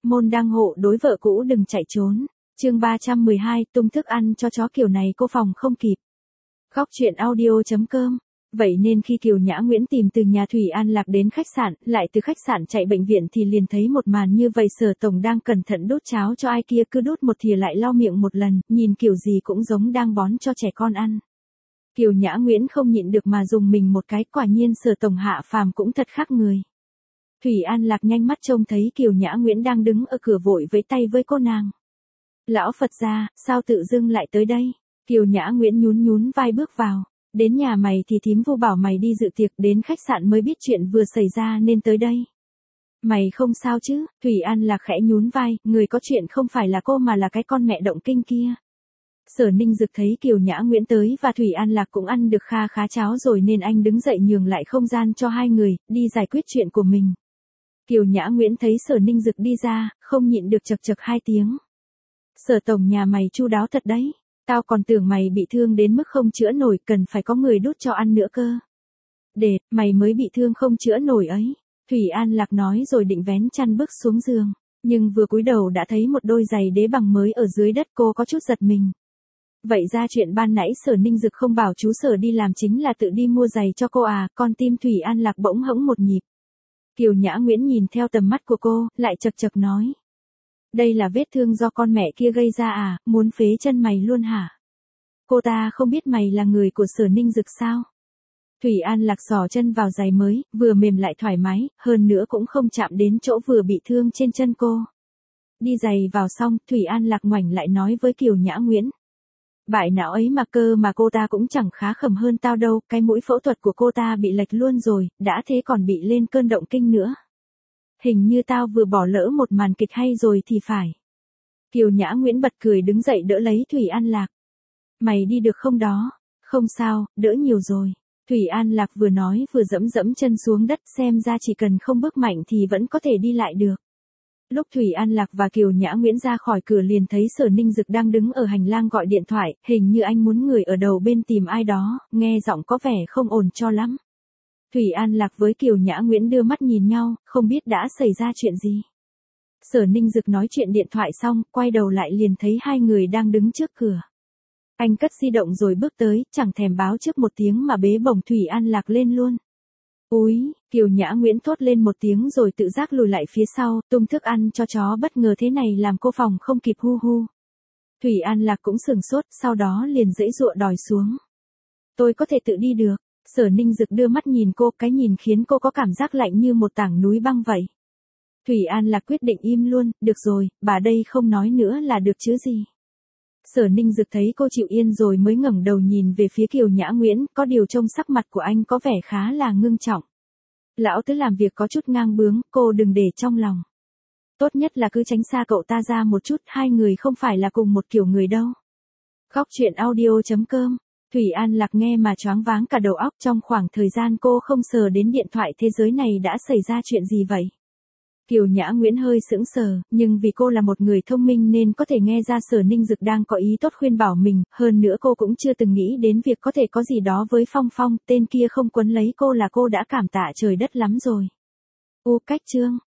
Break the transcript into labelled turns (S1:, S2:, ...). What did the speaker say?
S1: môn đăng hộ đối vợ cũ đừng chạy trốn. Chương 312, tung thức ăn cho chó kiểu này cô phòng không kịp. Góc truyện audio.com. Vậy nên khi Kiều Nhã Nguyễn tìm từ nhà Thủy An Lạc đến khách sạn, lại từ khách sạn chạy bệnh viện thì liền thấy một màn như vậy. Sở tổng đang cẩn thận đút cháo cho ai kia, cứ đút một thìa lại lau miệng một lần, nhìn kiểu gì cũng giống đang bón cho trẻ con ăn. Kiều Nhã Nguyễn không nhịn được mà dùng mình một cái, quả nhiên Sở tổng hạ phàm cũng thật khác người. Thủy An Lạc nhanh mắt trông thấy Kiều Nhã Nguyễn đang đứng ở cửa vội vẫy tay với cô nàng. Lão Phật gia, sao tự dưng lại tới đây? Kiều Nhã Nguyễn nhún nhún vai bước vào. Đến nhà mày thì thím Vu bảo mày đi dự tiệc, đến khách sạn mới biết chuyện vừa xảy ra nên tới đây. Mày không sao chứ? Thủy An Lạc khẽ nhún vai, người có chuyện không phải là cô mà là cái con mẹ động kinh kia. Sở Ninh Dực thấy Kiều Nhã Nguyễn tới và Thủy An Lạc cũng ăn được kha khá cháo rồi nên anh đứng dậy nhường lại không gian cho hai người, đi giải quyết chuyện của mình. Kiều Nhã Nguyễn thấy Sở Ninh Dực đi ra, không nhịn được chậc chậc hai tiếng. Sở tổng nhà mày chu đáo thật đấy. Tao còn tưởng mày bị thương đến mức không chữa nổi, cần phải có người đút cho ăn nữa cơ. Để, mày mới bị thương không chữa nổi ấy. Thủy An Lạc nói rồi định vén chăn bước xuống giường. Nhưng vừa cúi đầu đã thấy một đôi giày đế bằng mới ở dưới đất, cô có chút giật mình. Vậy ra chuyện ban nãy Sở Ninh Dực không bảo chú Sở đi làm chính là tự đi mua giày cho cô à? Con tim Thủy An Lạc bỗng hững một nhịp. Kiều Nhã Nguyễn nhìn theo tầm mắt của cô, lại chậc chậc nói. Đây là vết thương do con mẹ kia gây ra à, muốn phế chân mày luôn hả? Cô ta không biết mày là người của Sở Ninh Dực sao? Thủy An Lạc xỏ chân vào giày mới, vừa mềm lại thoải mái, hơn nữa cũng không chạm đến chỗ vừa bị thương trên chân cô. Đi giày vào xong, Thủy An Lạc ngoảnh lại nói với Kiều Nhã Nguyễn. Bại não ấy mà cơ mà cô ta cũng chẳng khá khẩm hơn tao đâu, cái mũi phẫu thuật của cô ta bị lệch luôn rồi, đã thế còn bị lên cơn động kinh nữa. Hình như tao vừa bỏ lỡ một màn kịch hay rồi thì phải. Kiều Nhã Nguyễn bật cười đứng dậy đỡ lấy Thủy An Lạc. Mày đi được không đó? Không sao, đỡ nhiều rồi. Thủy An Lạc vừa nói vừa dẫm dẫm chân xuống đất, xem ra chỉ cần không bước mạnh thì vẫn có thể đi lại được. Lúc Thủy An Lạc và Kiều Nhã Nguyễn ra khỏi cửa liền thấy Sở Ninh Dực đang đứng ở hành lang gọi điện thoại, hình như anh muốn người ở đầu bên tìm ai đó, nghe giọng có vẻ không ổn cho lắm. Thủy An Lạc với Kiều Nhã Nguyễn đưa mắt nhìn nhau, không biết đã xảy ra chuyện gì. Sở Ninh Dực nói chuyện điện thoại xong, quay đầu lại liền thấy hai người đang đứng trước cửa. Anh cất di động rồi bước tới, chẳng thèm báo trước một tiếng mà bế bổng Thủy An Lạc lên luôn. Úi, Kiều Nhã Nguyễn thốt lên một tiếng rồi tự giác lùi lại phía sau, tung thức ăn cho chó bất ngờ thế này làm cô phòng không kịp hu hu. Thủy An Lạc cũng sửng sốt, sau đó liền giãy giụa đòi xuống. Tôi có thể tự đi được. Sở Ninh Dực đưa mắt nhìn cô, cái nhìn khiến cô có cảm giác lạnh như một tảng núi băng vậy. Thủy An Lạc quyết định im luôn, được rồi, bà đây không nói nữa là được chứ gì. Sở Ninh Dực thấy cô chịu yên rồi mới ngẩng đầu nhìn về phía Kiều Nhã Nguyễn, có điều trông sắc mặt của anh có vẻ khá là ngưng trọng. Lão tứ làm việc có chút ngang bướng, cô đừng để trong lòng. Tốt nhất là cứ tránh xa cậu ta ra một chút, hai người không phải là cùng một kiểu người đâu. Góc truyện audio.com. Thủy An Lạc nghe mà choáng váng cả đầu óc, trong khoảng thời gian cô không sờ đến điện thoại thế giới này đã xảy ra chuyện gì vậy? Kiều Nhã Nguyễn hơi sững sờ, nhưng vì cô là một người thông minh nên có thể nghe ra Sở Ninh Dực đang có ý tốt khuyên bảo mình, hơn nữa cô cũng chưa từng nghĩ đến việc có thể có gì đó với Phong Phong, tên kia không quấn lấy cô là cô đã cảm tạ trời đất lắm rồi. Cách chương.